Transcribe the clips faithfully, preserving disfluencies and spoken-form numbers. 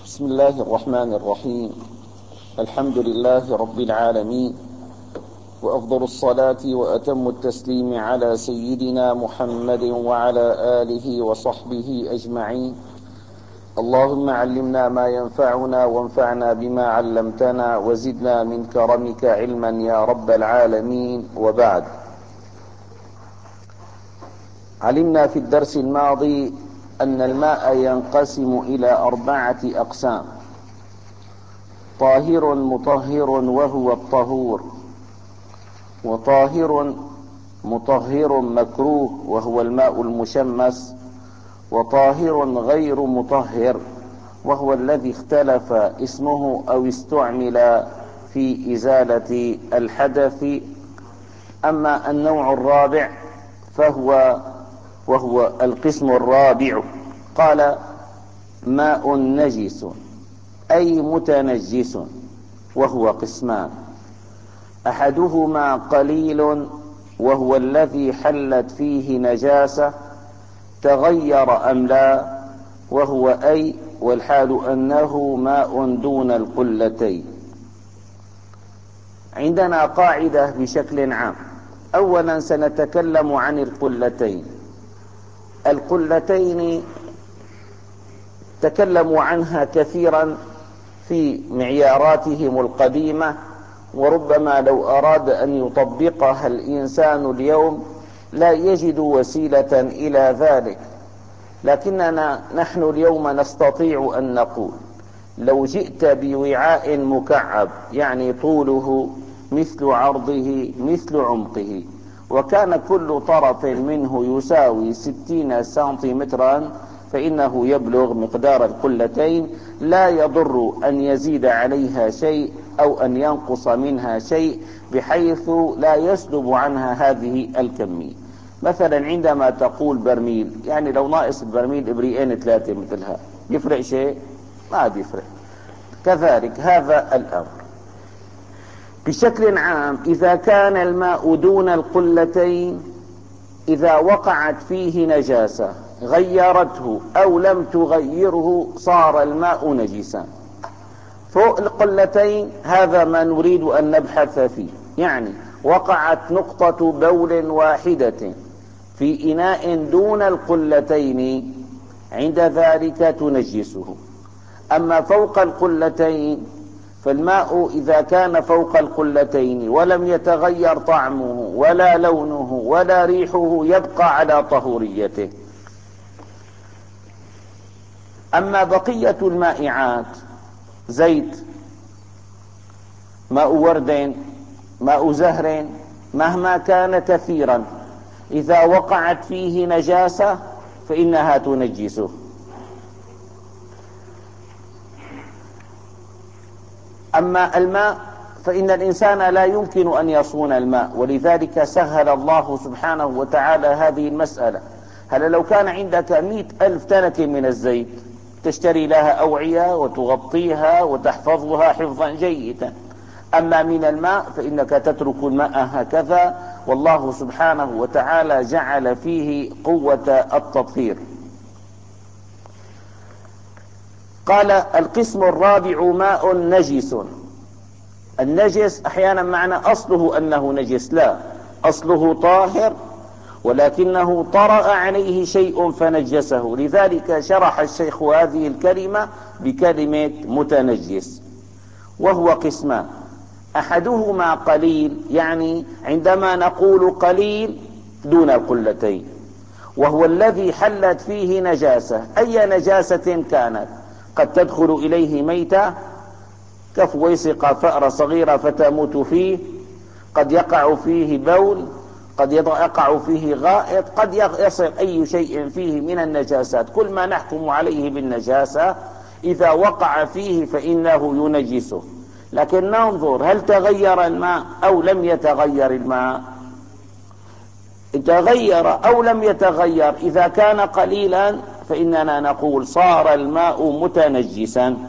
بسم الله الرحمن الرحيم. الحمد لله رب العالمين، وأفضل الصلاة وأتم التسليم على سيدنا محمد وعلى آله وصحبه أجمعين. اللهم علمنا ما ينفعنا وانفعنا بما علمتنا وزدنا من كرمك علما يا رب العالمين. وبعد، علمنا في الدرس الماضي أن الماء ينقسم إلى أربعة أقسام: طاهر مطهر وهو الطهور، وطاهر مطهر مكروه وهو الماء المشمس، وطاهر غير مطهر وهو الذي اختلف اسمه أو استعمل في إزالة الحدث. أما النوع الرابع فهو وهو القسم الرابع، قال: ماء نجس أي متنجس، وهو قسمان: أحدهما قليل وهو الذي حلت فيه نجاسة تغير أم لا، وهو أي والحال أنه ماء دون القلتين. عندنا قاعدة بشكل عام. أولا سنتكلم عن القلتين. القلتين تكلموا عنها كثيرا في معياراتهم القديمة، وربما لو أراد أن يطبقها الإنسان اليوم لا يجد وسيلة إلى ذلك، لكننا نحن اليوم نستطيع أن نقول: لو جئت بوعاء مكعب، يعني طوله مثل عرضه مثل عمقه، وكان كل طرف منه يساوي ستين سنتيمترا، فإنه يبلغ مقدار القلتين، لا يضر أن يزيد عليها شيء أو أن ينقص منها شيء، بحيث لا يسلب عنها هذه الكمية. مثلا عندما تقول برميل، يعني لو ناقص البرميل إبريقين ثلاثة مثلها، يفرق شيء؟ ما بيفرق. كذلك هذا الأمر. بشكل عام، إذا كان الماء دون القلتين، إذا وقعت فيه نجاسة غيرته أو لم تغيره صار الماء نجسا. فوق القلتين هذا ما نريد أن نبحث فيه، يعني وقعت نقطة بول واحدة في إناء دون القلتين، عند ذلك تنجسه. أما فوق القلتين فالماء إذا كان فوق القلتين ولم يتغير طعمه ولا لونه ولا ريحه يبقى على طهوريته. أما بقية المائعات، زيت، ماء ورد، ماء زهر، مهما كان كثيرا، إذا وقعت فيه نجاسة فإنها تنجسه. أما الماء فإن الإنسان لا يمكن أن يصون الماء، ولذلك سهل الله سبحانه وتعالى هذه المسألة. هل لو كان عندك مئة ألف تنكة من الزيت تشتري لها أوعية وتغطيها وتحفظها حفظا جيدا. أما من الماء فإنك تترك الماء هكذا، والله سبحانه وتعالى جعل فيه قوة التطهير. قال: القسم الرابع ماء نجس. النجس أحيانا معنى أصله أنه نجس، لا، أصله طاهر ولكنه طرأ عليه شيء فنجسه، لذلك شرح الشيخ هذه الكلمة بكلمة متنجس. وهو قسمان: أحدهما قليل، يعني عندما نقول قليل دون القلتين، وهو الذي حلت فيه نجاسة، أي نجاسة كانت، قد تدخل إليه ميتة كفويسقة فأرة صغيرة فتموت فيه، قد يقع فيه بول، قد يقع فيه غائط، قد يصل أي شيء فيه من النجاسات. كل ما نحكم عليه بالنجاسة إذا وقع فيه فإنه ينجسه. لكن ننظر هل تغير الماء أو لم يتغير الماء. تغير أو لم يتغير، إذا كان قليلا فإننا نقول صار الماء متنجسا.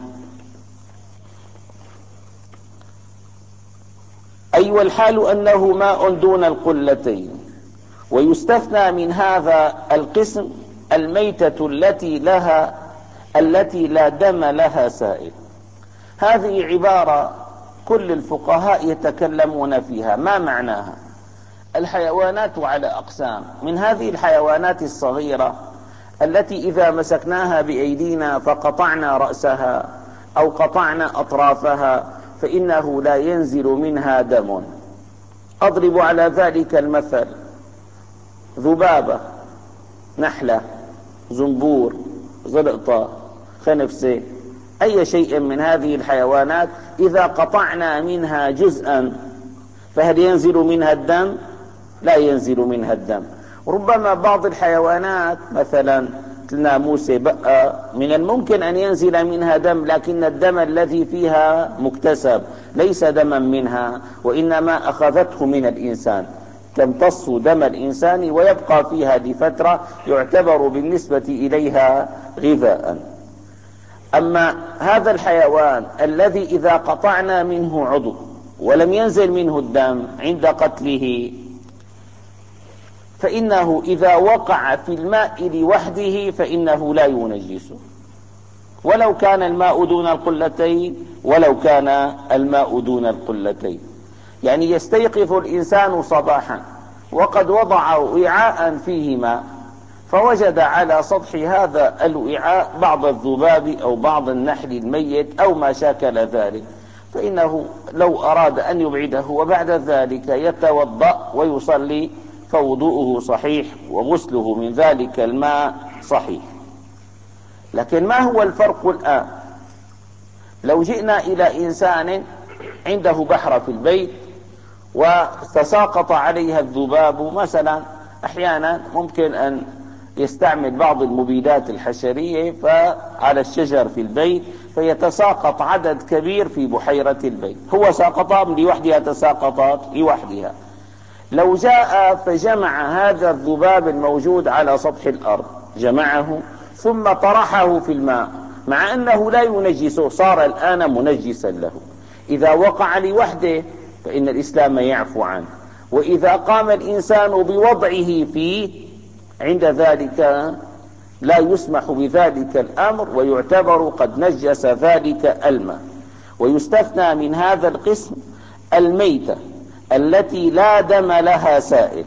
أي والحال أنه ماء دون القلتين. ويستثنى من هذا القسم الميتة التي لها التي لا دم لها سائل. هذه عبارة كل الفقهاء يتكلمون فيها، ما معناها؟ الحيوانات على أقسام، من هذه الحيوانات الصغيرة التي إذا مسكناها بأيدينا فقطعنا رأسها أو قطعنا أطرافها فإنه لا ينزل منها دم. أضرب على ذلك المثل: ذبابة، نحلة، زنبور، زرقطة، خنفسة، أي شيء من هذه الحيوانات إذا قطعنا منها جزءا فهل ينزل منها الدم؟ لا ينزل منها الدم. ربما بعض الحيوانات مثلا الناموسة، بقى، من الممكن أن ينزل منها دم، لكن الدم الذي فيها مكتسب ليس دما منها، وإنما أخذته من الإنسان، تمتص دم الإنسان ويبقى فيها لفترة، يعتبر بالنسبة إليها غذاء. أما هذا الحيوان الذي إذا قطعنا منه عضو ولم ينزل منه الدم عند قتله، فإنه إذا وقع في الماء لوحده فإنه لا ينجسه، ولو كان الماء دون القلتين ولو كان الماء دون القلتين. يعني يستيقظ الإنسان صباحا وقد وضع وعاء فيه ماء، فوجد على سطح هذا الوعاء بعض الذباب أو بعض النحل الميت أو ما شاكل ذلك، فإنه لو أراد أن يبعده وبعد ذلك يتوضأ ويصلي فوضوءه صحيح وغسله من ذلك الماء صحيح. لكن ما هو الفرق الآن؟ لو جئنا إلى إنسان عنده بحر في البيت وتساقط عليها الذباب مثلا، أحيانا ممكن أن يستعمل بعض المبيدات الحشرية على الشجر في البيت فيتساقط عدد كبير في بحيرة البيت، هو ساقطها لوحدها، تساقطت لوحدها. لو جاء فجمع هذا الذباب الموجود على سطح الأرض، جمعه ثم طرحه في الماء، مع أنه لا ينجسه، صار الآن منجسا له. إذا وقع لوحده فإن الإسلام يعفو عنه، وإذا قام الإنسان بوضعه فيه عند ذلك لا يسمح بذلك الأمر، ويعتبر قد نجس ذلك الماء. ويستثنى من هذا القسم الميتة التي لا دم لها سائل.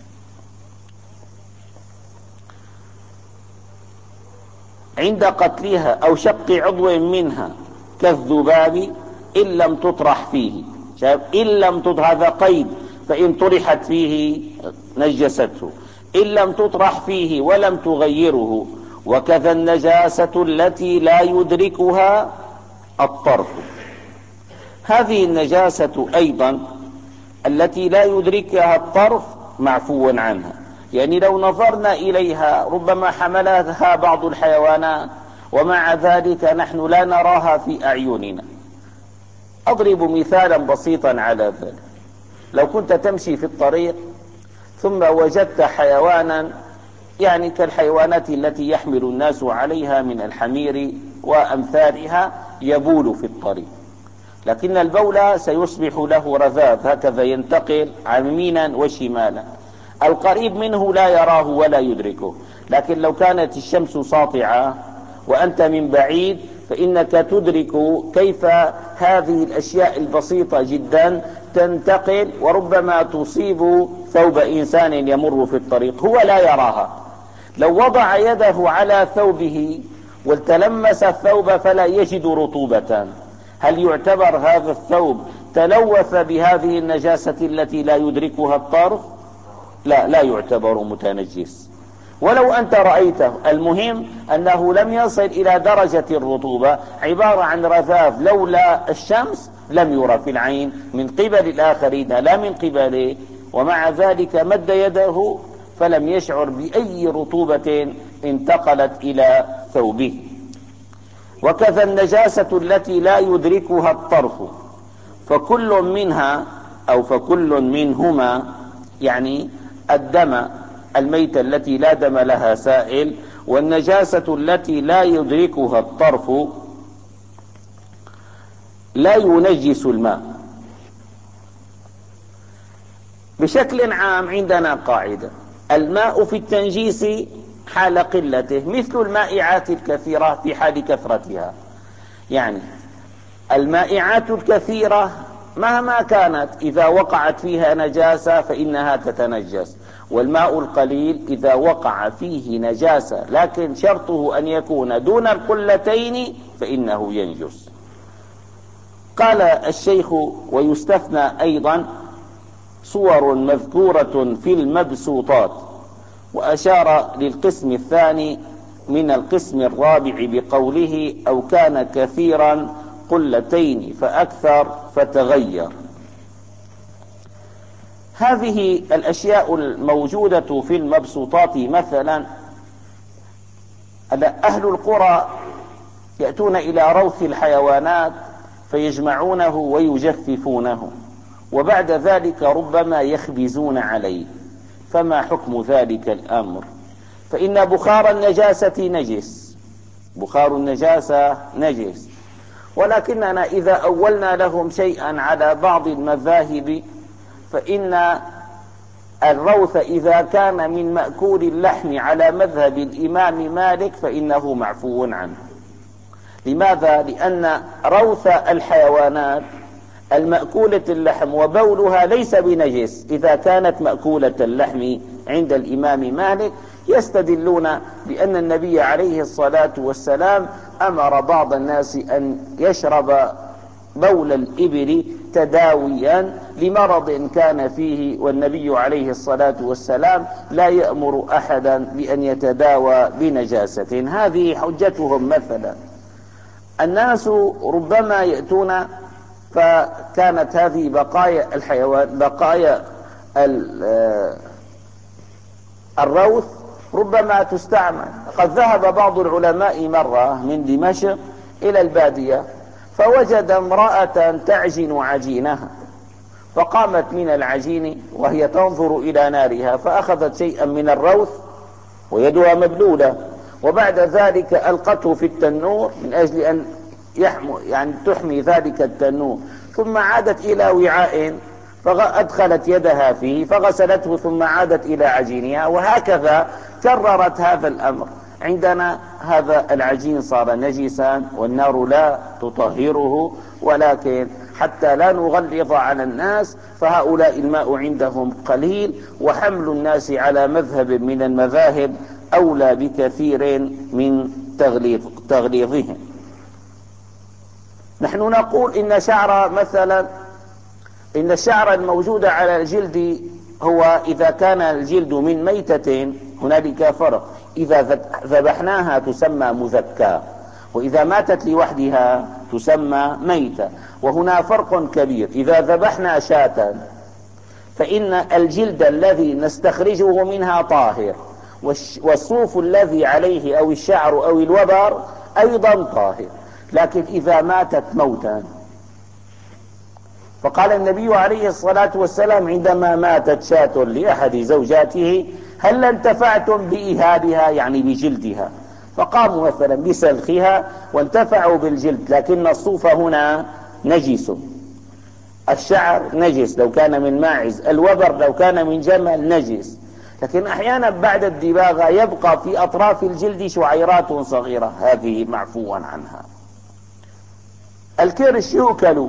عند قتلها أو شق عضو منها كالذباب إن لم تطرح فيه، إن لم تطرح، هذا قيد، فإن طرحت فيه نجسته، إن لم تطرح فيه ولم تغيره. وكذا النجاسة التي لا يدركها الطرف. هذه النجاسة أيضا التي لا يدركها الطرف معفو عنها، يعني لو نظرنا إليها ربما حملها بعض الحيوانات ومع ذلك نحن لا نراها في أعيننا. أضرب مثالا بسيطا على ذلك: لو كنت تمشي في الطريق ثم وجدت حيوانا يعني كالحيوانات التي يحمل الناس عليها من الحمير وأمثالها يبول في الطريق، لكن البول سيصبح له رذاذ هكذا ينتقل يمينا وشمالا، القريب منه لا يراه ولا يدركه. لكن لو كانت الشمس ساطعة وأنت من بعيد فإنك تدرك كيف هذه الأشياء البسيطة جدا تنتقل وربما تصيب ثوب إنسان يمر في الطريق، هو لا يراها. لو وضع يده على ثوبه والتلمس الثوب فلا يجد رطوبة، هل يعتبر هذا الثوب تلوث بهذه النجاسة التي لا يدركها الطرف؟ لا، لا يعتبر متنجس ولو أنت رأيته. المهم أنه لم يصل إلى درجة الرطوبة، عبارة عن رذاذ لولا الشمس لم يرى في العين من قبل الآخرين لا من قبله، ومع ذلك مد يده فلم يشعر بأي رطوبة انتقلت إلى ثوبه. وكذا النجاسة التي لا يدركها الطرف، فكل منها أو فكل منهما، يعني الدم، الميتة التي لا دم لها سائل، والنجاسة التي لا يدركها الطرف، لا ينجس الماء. بشكل عام عندنا قاعدة: الماء في التنجيس حال قلته، مثل المائعات الكثيرة في حال كثرتها. يعني المائعات الكثيرة مهما كانت إذا وقعت فيها نجاسة فإنها تتنجس، والماء القليل إذا وقع فيه نجاسة لكن شرطه أن يكون دون القلتين فإنه ينجس. قال الشيخ: ويستثنى أيضا صور مذكورة في المبسوطات، وأشار للقسم الثاني من القسم الرابع بقوله: أو كان كثيرا قلتين فأكثر فتغير. هذه الأشياء الموجودة في المبسوطات مثلا، أهل القرى يأتون إلى روث الحيوانات فيجمعونه ويجففونه، وبعد ذلك ربما يخبزون عليه. فما حكم ذلك الأمر؟ فإن بخار النجاسة نجس، بخار النجاسة نجس، ولكننا إذا أولنا لهم شيئا على بعض المذاهب فإن الروث إذا كان من مأكول اللحم على مذهب الإمام مالك فإنه معفو عنه. لماذا؟ لأن روث الحيوانات المأكولة اللحم وبولها ليس بنجس إذا كانت مأكولة اللحم عند الإمام مالك. يستدلون بأن النبي عليه الصلاة والسلام أمر بعض الناس أن يشرب بول الإبل تداويا لمرض كان فيه، والنبي عليه الصلاة والسلام لا يأمر أحدا بأن يتداوى بنجاسة. هذه حجتهم. مثلا الناس ربما يأتون فكانت هذه بقايا الحيوان، بقايا الروث ربما تستعمل. قد ذهب بعض العلماء مرة من دمشق إلى البادية فوجد امرأة تعجن عجينها، فقامت من العجين وهي تنظر إلى نارها فأخذت شيئا من الروث ويدها مبلولة، وبعد ذلك ألقته في التنور من أجل أن يحمي يعني تحمي ذلك التنور، ثم عادت إلى وعاء فأدخلت يدها فيه فغسلته ثم عادت إلى عجينها، وهكذا كررت هذا الأمر. عندنا هذا العجين صار نجسا والنار لا تطهره، ولكن حتى لا نغلظ على الناس فهؤلاء الماء عندهم قليل، وحمل الناس على مذهب من المذاهب أولى بكثير من تغليظ تغليظهم. نحن نقول إن شعر مثلا إن الشعر الموجود على الجلد هو إذا كان الجلد من ميتة هنالك فرق، إذا ذبحناها تسمى مذكى، وإذا ماتت لوحدها تسمى ميتة. وهنا فرق كبير. إذا ذبحنا شاة فإن الجلد الذي نستخرجه منها طاهر، والصوف الذي عليه أو الشعر أو الوبر أيضا طاهر، لكن إذا ماتت موتا، فقال النبي عليه الصلاة والسلام عندما ماتت شاة لأحد زوجاته: هل انتفعتم بإهابها يعني بجلدها؟ فقاموا مثلا بسلخها وانتفعوا بالجلد، لكن الصوف هنا نجس، الشعر نجس لو كان من ماعز، الوبر لو كان من جمل نجس. لكن أحيانا بعد الدباغة يبقى في أطراف الجلد شعيرات صغيرة، هذه معفوا عنها. الكرش يؤكل،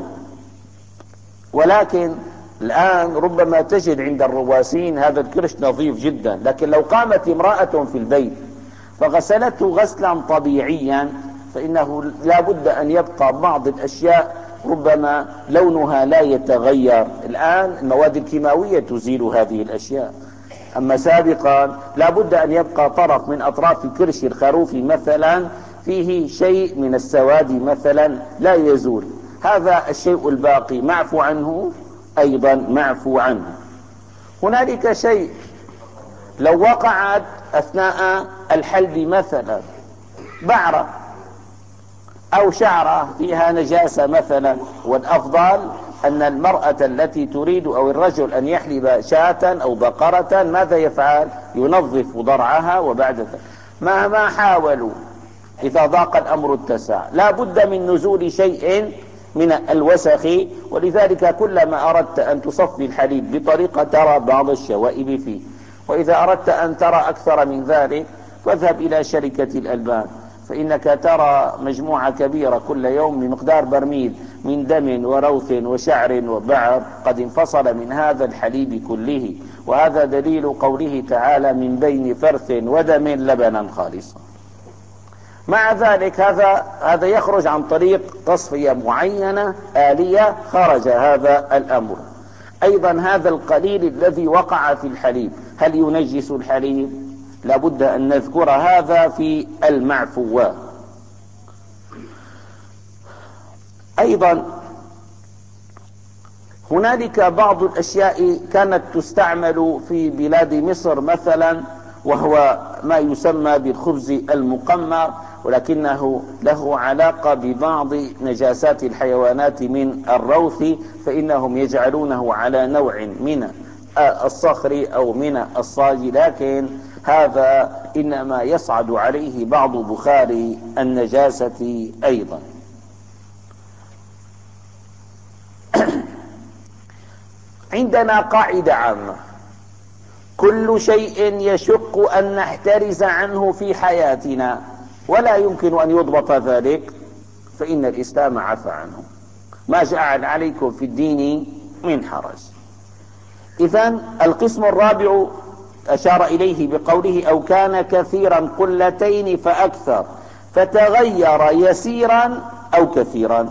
ولكن الآن ربما تجد عند الرواسين هذا الكرش نظيف جدا، لكن لو قامت امرأة في البيت فغسلته غسلا طبيعيا فإنه لا بد أن يبقى بعض الأشياء ربما لونها لا يتغير. الآن المواد الكيماوية تزيل هذه الأشياء، أما سابقا لا بد أن يبقى طرف من أطراف كرش الخروف مثلا فيه شيء من السواد مثلا لا يزول. هذا الشيء الباقي معفو عنه، أيضا معفو عنه. هنالك شيء لو وقعت أثناء الحلب مثلا بعرة أو شعرة فيها نجاسة مثلا، والأفضل أن المرأة التي تريد أو الرجل أن يحلب شاة أو بقرة ماذا يفعل؟ ينظف ضرعها، وبعد ذلك مهما حاولوا إذا ضاق الأمر اتسع، لا بد من نزول شيء من الوسخ. ولذلك كلما أردت أن تصفي الحليب بطريقة ترى بعض الشوائب فيه، وإذا أردت أن ترى أكثر من ذلك واذهب إلى شركة الألبان فإنك ترى مجموعة كبيرة كل يوم بمقدار برميل من دم وروث وشعر وبعر قد انفصل من هذا الحليب كله، وهذا دليل قوله تعالى من بين فرث ودم لبنا خالصا. مع ذلك هذا هذا يخرج عن طريق تصفية معينة آلية، خرج هذا الأمر. أيضا هذا القليل الذي وقع في الحليب هل ينجس الحليب؟ لابد أن نذكر هذا في المعفوات. أيضا هنالك بعض الأشياء كانت تستعمل في بلاد مصر مثلا، وهو ما يسمى بالخبز المقمر، ولكنه له علاقة ببعض نجاسات الحيوانات من الروث، فإنهم يجعلونه على نوع من الصخر أو من الصاج، لكن هذا إنما يصعد عليه بعض بخار النجاسة أيضا. عندنا قاعدة عامة: كل شيء يشق أن نحترز عنه في حياتنا ولا يمكن أن يضبط ذلك فإن الإسلام عفى عنه، ما جعل عليكم في الدين من حرج. إذن القسم الرابع أشار إليه بقوله أو كان كثيرا قلتين فأكثر فتغير يسيرا أو كثيرا.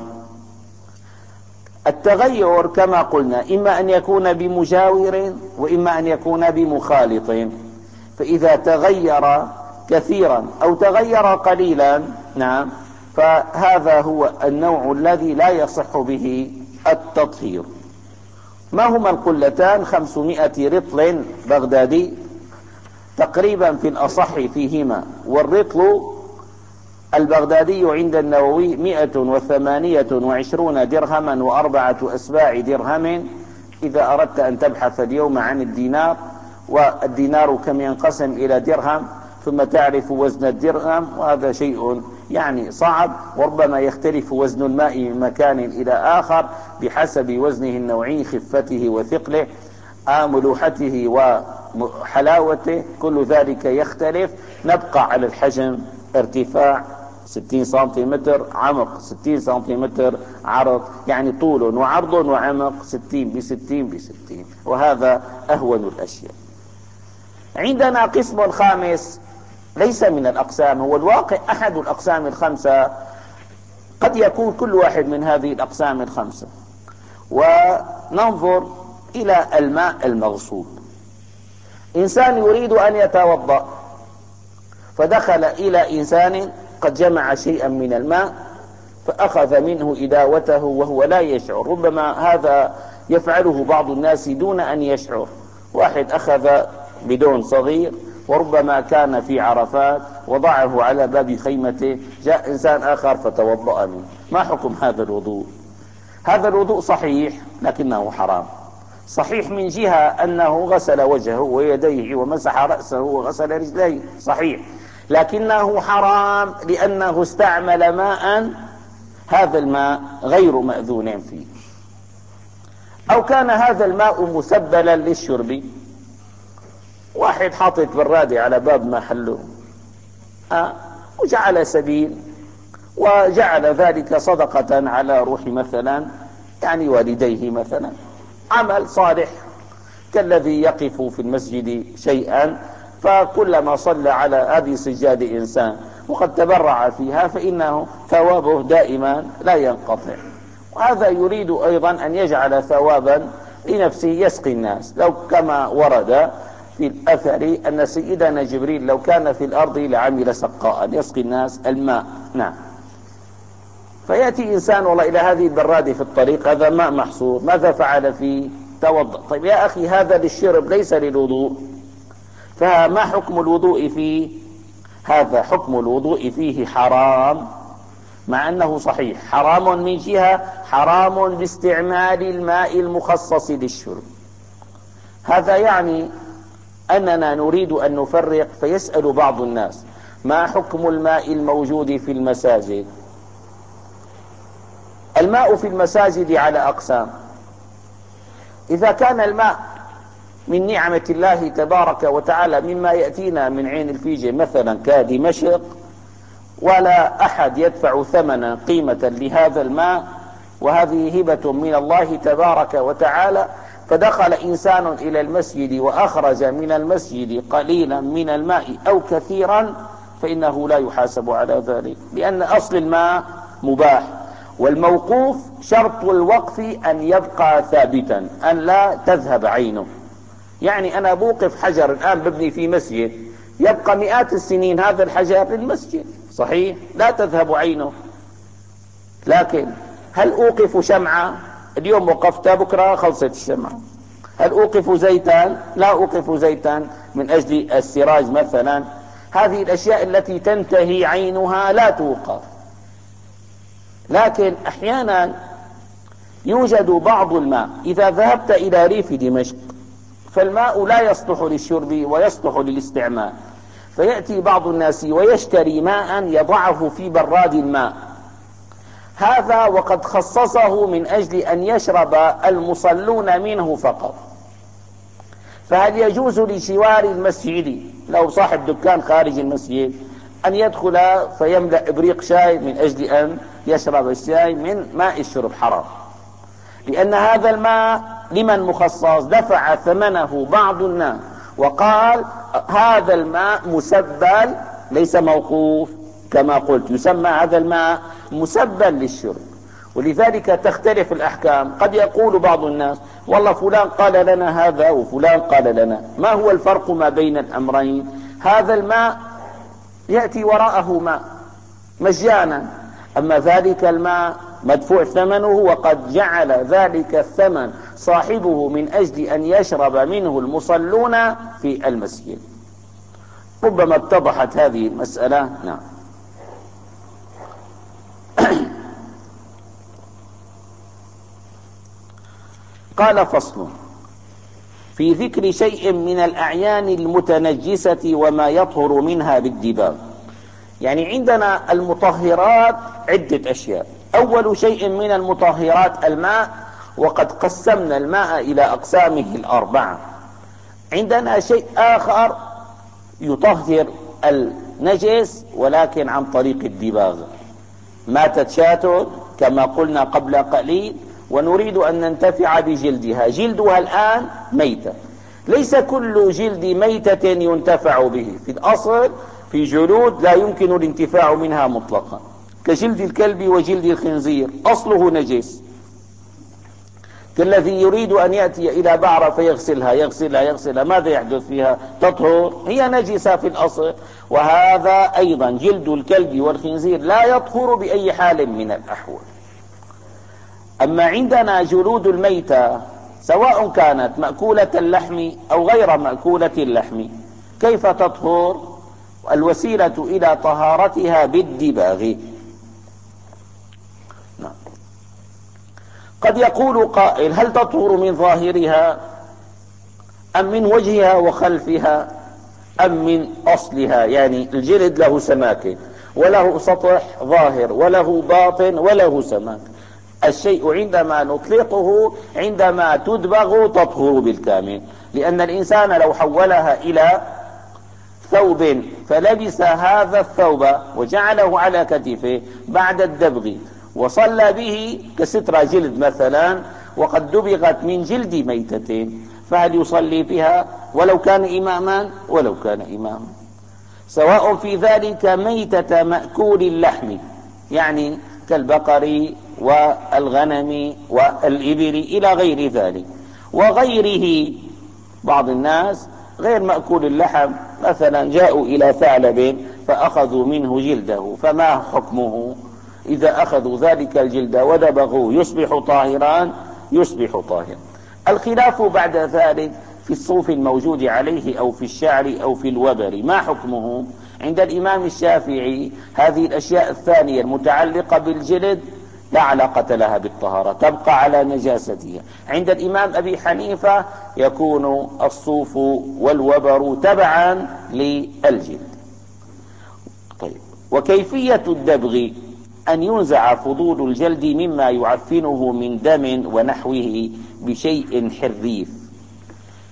التغير كما قلنا إما أن يكون بمجاور وإما أن يكون بمخالط، فإذا تغير كثيرا أو تغير قليلا نعم فهذا هو النوع الذي لا يصح به التطهير. ما هما القلتان؟ خمسمائة رطل بغدادي تقريبا في الأصح فيهما، والرطل البغدادي عند النووي مئة وثمانية وعشرون درهما وأربعة أسباع درهم. إذا أردت أن تبحث اليوم عن الدينار، والدينار كم ينقسم إلى درهم، ثم تعرف وزن الدرهم، وهذا شيء يعني صعب، وربما يختلف وزن الماء من مكان إلى آخر بحسب وزنه النوعي، خفته وثقله، ملوحته وحلاوته، كل ذلك يختلف. نبقى على الحجم: ارتفاع ستين سنتيمتر، عمق ستين سنتيمتر، عرض يعني طول وعرض وعمق ستين بستين بستين، وهذا أهون الأشياء. عندنا قسم خامس ليس من الأقسام، هو الواقع أحد الأقسام الخمسة، قد يكون كل واحد من هذه الأقسام الخمسة. وننظر إلى الماء المغصوب. إنسان يريد أن يتوضأ فدخل إلى إنسان قد جمع شيئا من الماء فأخذ منه إداوته وهو لا يشعر، ربما هذا يفعله بعض الناس دون أن يشعر. واحد أخذ بدون صغير وربما كان في عرفات وضعه على باب خيمته، جاء إنسان آخر فتوضأ منه. ما حكم هذا الوضوء؟ هذا الوضوء صحيح لكنه حرام. صحيح من جهة أنه غسل وجهه ويديه ومسح رأسه وغسل رجليه، صحيح، لكنه حرام لأنه استعمل ماء هذا الماء غير مأذون فيه، أو كان هذا الماء مسبلا للشرب. واحد حاطط برادي على باب محله آه وجعل سبيل وجعل ذلك صدقة على روح مثلا يعني والديه مثلا، عمل صالح كالذي يقف في المسجد شيئا، فكلما صلى على هذه السجاد إنسان وقد تبرع فيها فإنه ثوابه دائما لا ينقطع. وهذا يريد أيضا أن يجعل ثوابا لنفسه يسقي الناس، لو كما ورد في الأثر أن سيدنا جبريل لو كان في الأرض لعمل سقاء يسقي الناس الماء. نعم. فيأتي إنسان والله إلى هذه البرادة في الطريق، هذا ماء محصور، ماذا فعل فيه؟ توضأ. طيب يا أخي هذا للشرب ليس للوضوء، فما حكم الوضوء فيه؟ هذا حكم الوضوء فيه حرام، مع أنه صحيح حرام من جهة، حرام باستعمال الماء المخصص للشرب. هذا يعني أننا نريد أن نفرق، فيسأل بعض الناس ما حكم الماء الموجود في المساجد؟ الماء في المساجد على أقسام. إذا كان الماء من نعمة الله تبارك وتعالى مما يأتينا من عين الفيجة مثلا كدمشق، ولا أحد يدفع ثمنا قيمة لهذا الماء، وهذه هبة من الله تبارك وتعالى. فدخل إنسان إلى المسجد وأخرج من المسجد قليلا من الماء أو كثيرا فإنه لا يحاسب على ذلك، لأن أصل الماء مباح. والموقوف شرط الوقف أن يبقى ثابتا، أن لا تذهب عينه. يعني أنا بوقف حجر الآن ببني في مسجد، يبقى مئات السنين هذا الحجر للمسجد، صحيح، لا تذهب عينه. لكن هل أوقف شمعة؟ اليوم وقفتها بكرة خلصت الشمعة. هل أوقف زيتا؟ لا أوقف زيتا من أجل السراج مثلا. هذه الأشياء التي تنتهي عينها لا توقف. لكن أحيانا يوجد بعض الماء، إذا ذهبت إلى ريف دمشق فالماء لا يصلح للشرب ويصلح للاستعمال، فيأتي بعض الناس ويشتري ماء يضعه في براد الماء، هذا وقد خصصه من أجل أن يشرب المصلون منه فقط. فهل يجوز لجوار المسجد لو صاحب دكان خارج المسجد أن يدخل فيملأ إبريق شاي من أجل أن يشرب الشاي من ماء الشرب؟ حرام، لأن هذا الماء لمن مخصص؟ دفع ثمنه بعض الناس وقال هذا الماء مسبل ليس موقوف، كما قلت يسمى هذا الماء مسبل للشرب. ولذلك تختلف الأحكام. قد يقول بعض الناس والله فلان قال لنا هذا وفلان قال لنا. ما هو الفرق ما بين الأمرين؟ هذا الماء يأتي وراءه ماء مجانا، أما ذلك الماء مدفوع ثمنه، وقد جعل ذلك الثمن صاحبه من أجل أن يشرب منه المصلون في المسجد. ربما اتضحت هذه المسألة. نعم. قال فصل في ذكر شيء من الأعيان المتنجسة وما يطهر منها بالدباغ. يعني عندنا المطهرات عدة أشياء. أول شيء من المطهرات الماء، وقد قسمنا الماء إلى أقسامه الأربعة. عندنا شيء آخر يطهر النجس ولكن عن طريق الدباغ. ماتت شاة كما قلنا قبل قليل ونريد أن ننتفع بجلدها، جلدها الآن ميتة. ليس كل جلد ميتة ينتفع به، في الأصل في جلود لا يمكن الانتفاع منها مطلقا، كجلد الكلب وجلد الخنزير أصله نجس، كالذي يريد أن يأتي إلى بعرة فيغسلها يغسلها يغسلها ماذا يحدث فيها؟ تطهر، هي نجسة في الأصل. وهذا أيضا جلد الكلب والخنزير لا يطهر بأي حال من الأحوال. أما عندنا جلود الميتة سواء كانت مأكولة اللحم أو غير مأكولة اللحم، كيف تطهر؟ الوسيلة إلى طهارتها بالدباغ. نعم. قد يقول قائل هل تطهر من ظاهرها أم من وجهها وخلفها أم من أصلها؟ يعني الجلد له سماكة وله سطح ظاهر وله باطن وله سماك. الشيء عندما نطلقه عندما تدبغ تطهر بالكامل، لأن الإنسان لو حولها إلى ثوب فلبس هذا الثوب وجعله على كتفه بعد الدبغ وصلى به كسترة جلد مثلا وقد دبغت من جلد ميتة، فهل يصلي بها ولو كان إماما؟ ولو كان إماما، سواء في ذلك ميتة مأكول اللحم يعني كالبقر والغنم والإبل إلى غير ذلك، وغيره. بعض الناس غير مأكول اللحم مثلا جاءوا إلى ثعلب فأخذوا منه جلده، فما حكمه؟ إذا أخذوا ذلك الجلد ودبغوا يصبح طاهران؟ يصبح طاهرا. الخلاف بعد ذلك في الصوف الموجود عليه أو في الشعر أو في الوبر، ما حكمه؟ عند الإمام الشافعي هذه الأشياء الثانية المتعلقة بالجلد لا علاقة لها بالطهارة، تبقى على نجاستها. عند الإمام أبي حنيفة يكون الصوف والوبر تبعا للجلد. طيب، وكيفية الدبغ أن ينزع فضول الجلد مما يعفنه من دم ونحوه بشيء حريف.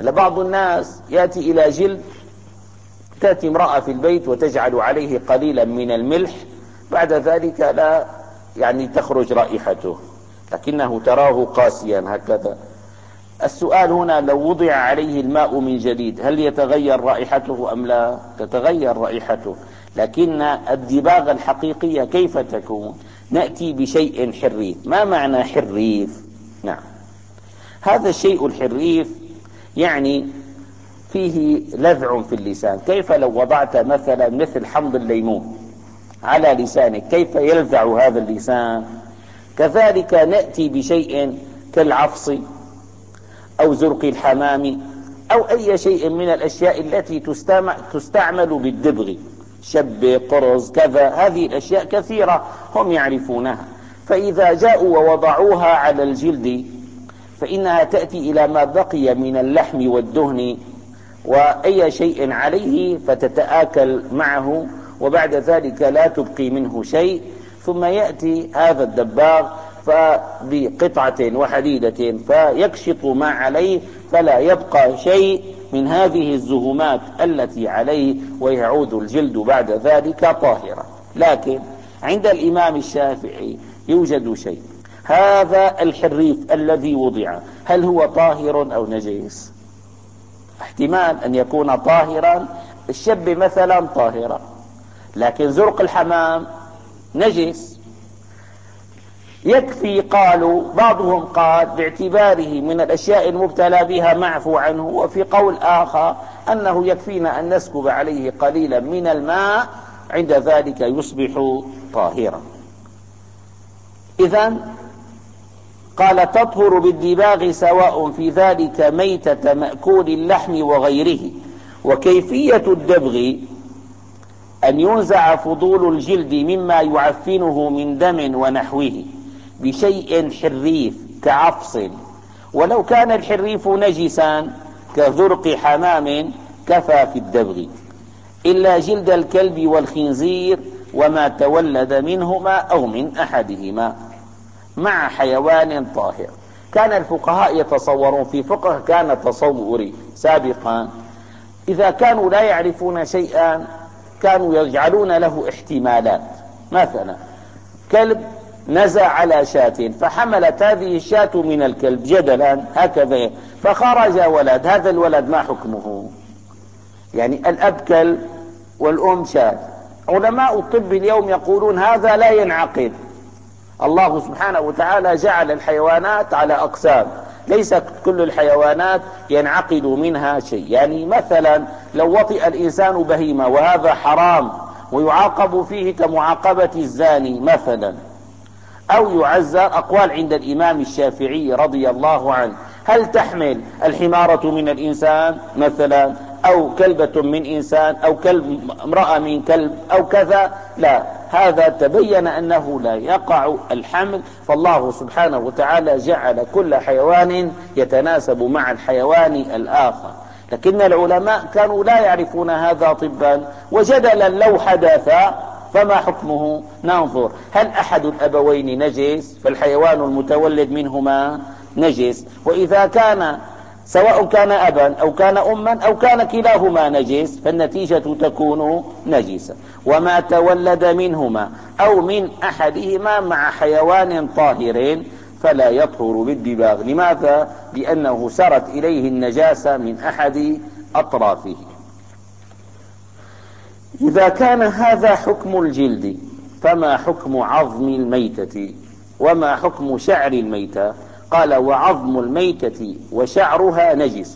لبعض الناس يأتي إلى جلد، تأتي امرأة في البيت وتجعل عليه قليلا من الملح، بعد ذلك لا يعني تخرج رائحته، لكنه تراه قاسيا هكذا. السؤال هنا لو وضع عليه الماء من جديد هل يتغير رائحته أم لا؟ تتغير رائحته، لكن الدباغة الحقيقية كيف تكون؟ نأتي بشيء حريف. ما معنى حريف؟ نعم، هذا الشيء الحريف يعني فيه لذع في اللسان. كيف لو وضعت مثلا مثل حمض الليمون على لسانك كيف يلذع هذا اللسان؟ كذلك نأتي بشيء كالعفص أو زرق الحمام أو أي شيء من الأشياء التي تستعمل بالدبغ، شب، قرص، كذا، هذه الأشياء كثيرة هم يعرفونها. فإذا جاءوا ووضعوها على الجلد فإنها تأتي إلى ما بقي من اللحم والدهن وأي شيء عليه فتتآكل معه، وبعد ذلك لا تبقي منه شيء. ثم يأتي هذا الدباغ بقطعة وحديدة فيكشط ما عليه فلا يبقى شيء من هذه الزهمات التي عليه، ويعود الجلد بعد ذلك طاهرا. لكن عند الإمام الشافعي يوجد شيء، هذا الحريف الذي وضع هل هو طاهر أو نجس؟ احتمال أن يكون طاهرا، الشب مثلا طاهرا، لكن زرق الحمام نجس. يكفي، قالوا بعضهم قال باعتباره من الأشياء المبتلى بها معفو عنه، وفي قول آخر أنه يكفينا أن نسكب عليه قليلا من الماء عند ذلك يصبح طاهرا. إذن قال تطهر بالدباغ سواء في ذلك ميتة مأكول اللحم وغيره. وكيفية الدبغ أن ينزع فضول الجلد مما يعفنه من دم ونحوه بشيء حريف كعفص، ولو كان الحريف نجسا كذرق حمام كفى في الدبغ، إلا جلد الكلب والخنزير وما تولد منهما أو من أحدهما مع حيوان طاهر. كان الفقهاء يتصورون في فقه كان تصوري سابقا، إذا كانوا لا يعرفون شيئا كانوا يجعلون له احتمالات. مثلا كلب نزع على شاة فحملت هذه الشاة من الكلب جدلا هكذا فخرج ولد، هذا الولد ما حكمه؟ يعني الأب كلب والأم شاة. علماء الطب اليوم يقولون هذا لا ينعقد. الله سبحانه وتعالى جعل الحيوانات على أقسام، ليست كل الحيوانات ينعقد منها شيء. يعني مثلا لو وطئ الإنسان بهيمة وهذا حرام ويعاقب فيه كمعاقبة الزاني مثلا، أو يعزر. أقوال عند الإمام الشافعي رضي الله عنه، هل تحمل الحمارة من الإنسان مثلا، أو كلبة من إنسان، أو كلب امرأة من كلب، أو كذا؟ لا، هذا تبين أنه لا يقع الحمل، فالله سبحانه وتعالى جعل كل حيوان يتناسب مع الحيوان الآخر. لكن العلماء كانوا لا يعرفون هذا طبا، وجدلا لو حدث فما حكمه؟ ننظر هل أحد الأبوين نجس فالحيوان المتولد منهما نجس، وإذا كان سواء كان أبا أو كان أما أو كان كلاهما نجس فالنتيجة تكون نجسة. وما تولد منهما أو من أحدهما مع حيوان طاهر فلا يطهر بالدباغ. لماذا؟ لأنه سرت إليه النجاسة من أحد أطرافه. إذا كان هذا حكم الجلد فما حكم عظم الميتة وما حكم شعر الميتة؟ قال وعظم الميتة وشعرها نجس.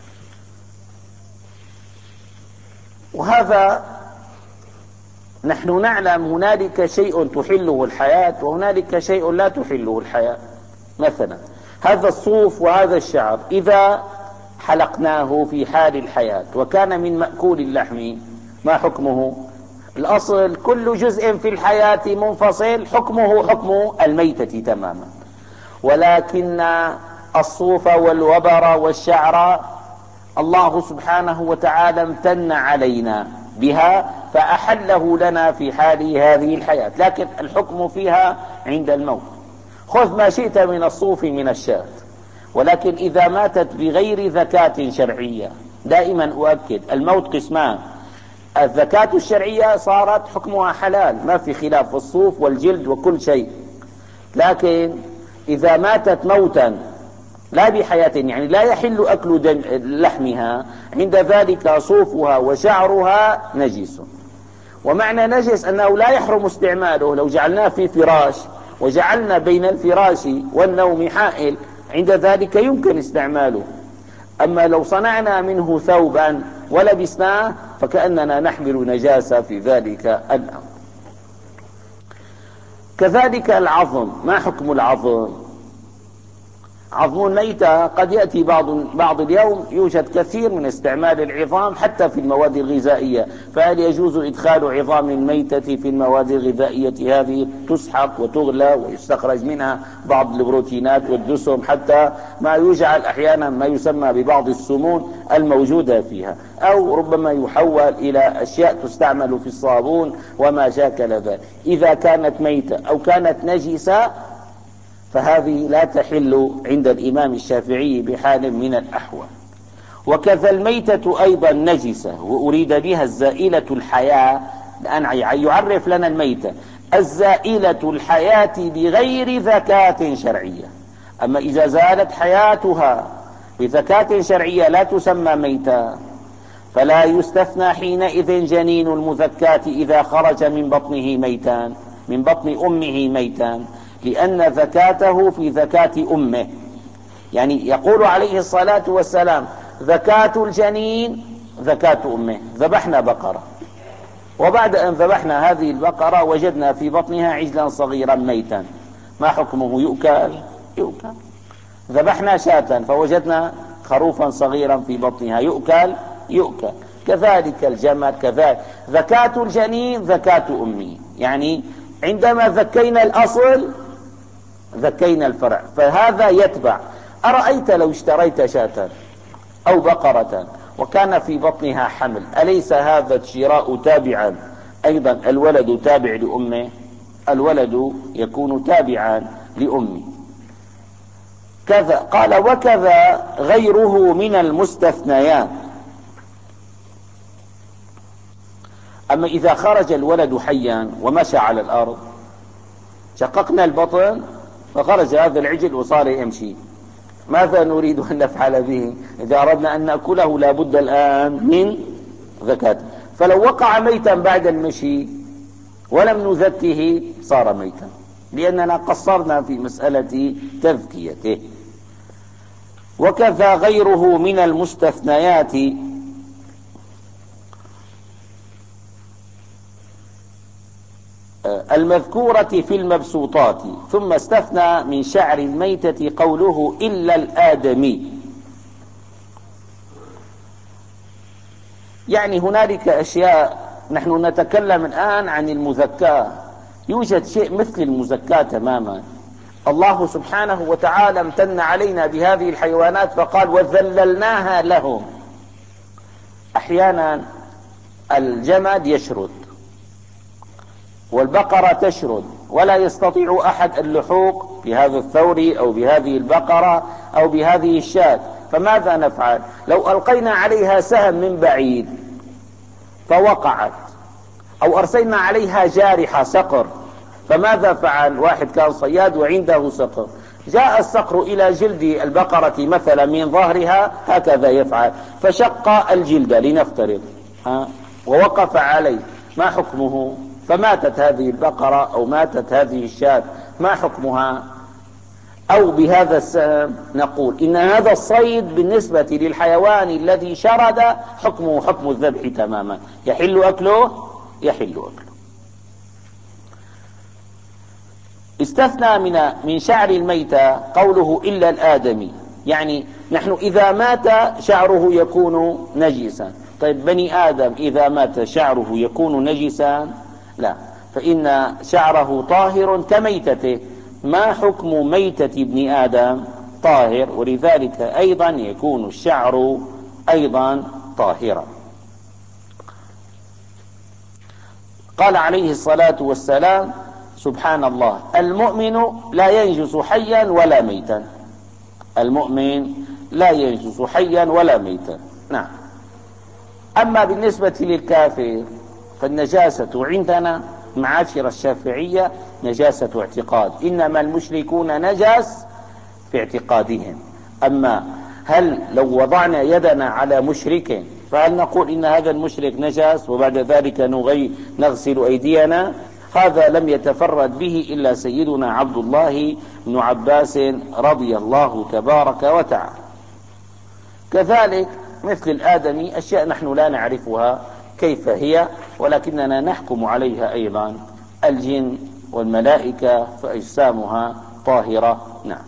وهذا نحن نعلم هنالك شيء تحله الحياة وهنالك شيء لا تحله الحياة. مثلا هذا الصوف وهذا الشعر إذا حلقناه في حال الحياة وكان من مأكول اللحم ما حكمه؟ الأصل كل جزء في الحياة منفصل حكمه حكم الميتة تماما، ولكن الصوف والوبر والشعر الله سبحانه وتعالى امتن علينا بها فأحله لنا في حال هذه الحياة، لكن الحكم فيها عند الموت. خذ ما شئت من الصوف من الشاة ولكن إذا ماتت بغير زكاة شرعية، دائما أؤكد الموت قسمان: الزكاة الشرعية صارت حكمها حلال، ما في خلاف، الصوف والجلد وكل شيء. لكن إذا ماتت موتا لا بحياة، يعني لا يحل أكل لحمها، عند ذلك صوفها وشعرها نجس. ومعنى نجس أنه لا يحرم استعماله. لو جعلناه في فراش وجعلنا بين الفراش والنوم حائل، عند ذلك يمكن استعماله. أما لو صنعنا منه ثوبا ولبسناه فكأننا نحمل نجاسة في ذلك الأمر. كذلك العظم، ما حكم العظم؟ عظم الميتة قد يأتي بعض بعض اليوم يوجد كثير من استعمال العظام حتى في المواد الغذائية، فهل يجوز إدخال عظام الميتة في المواد الغذائية هذه؟ تسحق وتغلى ويستخرج منها بعض البروتينات والدسم، حتى ما يجعل أحيانا ما يسمى ببعض السموم الموجودة فيها، أو ربما يحول إلى أشياء تستعمل في الصابون وما شاكل ذلك. إذا كانت ميتة أو كانت نجسة فهذه لا تحل عند الإمام الشافعي بحال من الأحوال. وكذا الميتة أيضا نجسة، وأريد بها الزائلة الحياة، الآن يعرف لنا الميتة الزائلة الحياة بغير زكاة شرعية. أما إذا زالت حياتها بزكاة شرعية لا تسمى ميتة، فلا يستثنى حينئذ جنين المزكاة إذا خرج من بطنه ميتان، من بطن أمه ميتان، لأن زكاته في زكاة أمه. يعني يقول عليه الصلاة والسلام: زكاة الجنين زكاة أمه. ذبحنا بقرة، وبعد أن ذبحنا هذه البقرة وجدنا في بطنها عجلا صغيرا ميتا، ما حكمه؟ يؤكل؟ يؤكل. ذبحنا شاة فوجدنا خروفا صغيرا في بطنها، يؤكل؟ يؤكل. كذلك الجمل، كذلك زكاة الجنين زكاة أمه. يعني عندما ذكينا الأصل ذكينا الفرع، فهذا يتبع. أرأيت لو اشتريت شاة أو بقرة وكان في بطنها حمل، أليس هذا الشراء تابعا أيضا؟ الولد تابع لأمه، الولد يكون تابعا لأمه. كذا قال: وكذا غيره من المستثنيات. أما إذا خرج الولد حيا ومشى على الأرض، شققنا البطن فخرج هذا العجل وصار يمشي، ماذا نريد أن نفعل به؟ إذا أردنا أن نأكله لابد الآن من زكاة. فلو وقع ميتا بعد المشي ولم نزكه صار ميتا، لأننا قصرنا في مسألة تذكيته. وكذا غيره من المستثنيات المذكورة في المبسوطات. ثم استثنى من شعر الميتة قوله: إلا الآدمي. يعني هنالك أشياء، نحن نتكلم الآن عن المزكاة، يوجد شيء مثل المزكاة تماما. الله سبحانه وتعالى امتن علينا بهذه الحيوانات فقال: وذللناها لهم. أحيانا الجمل يشرد والبقرة تشرد، ولا يستطيع أحد اللحوق بهذا الثور أو بهذه البقرة أو بهذه الشاة، فماذا نفعل؟ لو ألقينا عليها سهم من بعيد فوقعت، أو أرسلنا عليها جارحة صقر، فماذا فعل؟ واحد كان صياد وعنده صقر، جاء الصقر إلى جلد البقرة مثلا من ظهرها، هكذا يفعل، فشق الجلد لنفترض ها ووقف عليه، ما حكمه؟ فماتت هذه البقرة أو ماتت هذه الشاة، ما حكمها؟ أو بهذا السهم نقول إن هذا الصيد بالنسبة للحيوان الذي شرد حكمه حكم الذبح تماما، يحل أكله؟ يحل أكله. استثنى من من شعر الميتة قوله: إلا الآدمي. يعني نحن إذا مات شعره يكون نجسا. طيب بني آدم إذا مات شعره يكون نجسا؟ لا، فإن شعره طاهر كميتته. ما حكم ميتة ابن آدم؟ طاهر، ولذلك أيضا يكون الشعر أيضا طاهرا. قال عليه الصلاة والسلام: سبحان الله، المؤمن لا ينجس حيا ولا ميتا. المؤمن لا ينجس حيا ولا ميتا. نعم. أما بالنسبة للكافر فالنجاسة عندنا معاشر الشافعية نجاسة اعتقاد، إنما المشركون نجس في اعتقادهم. أما هل لو وضعنا يدنا على مشرك فهل نقول إن هذا المشرك نجس وبعد ذلك نغي نغسل أيدينا؟ هذا لم يتفرد به إلا سيدنا عبد الله بن عباس رضي الله تبارك وتعالى. كذلك مثل الآدمي أشياء نحن لا نعرفها كيف هي ولكننا نحكم عليها أيضا، الجن والملائكة فأجسامها طاهرة. نعم.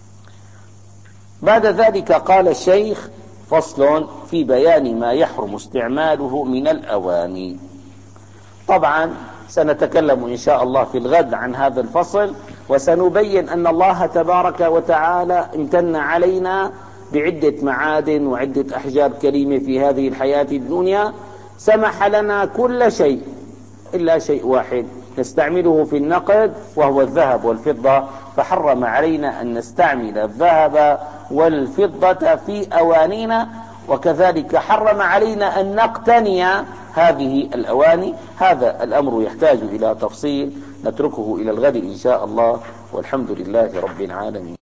بعد ذلك قال الشيخ: فصل في بيان ما يحرم استعماله من الأواني. طبعا سنتكلم إن شاء الله في الغد عن هذا الفصل، وسنبين أن الله تبارك وتعالى امتن علينا بعدة معادن وعدة أحجار كريمة في هذه الحياة الدنيا، سمح لنا كل شيء إلا شيء واحد نستعمله في النقد وهو الذهب والفضة، فحرم علينا أن نستعمل الذهب والفضة في أوانينا، وكذلك حرم علينا أن نقتني هذه الأواني. هذا الأمر يحتاج إلى تفصيل نتركه إلى الغد إن شاء الله، والحمد لله رب العالمين.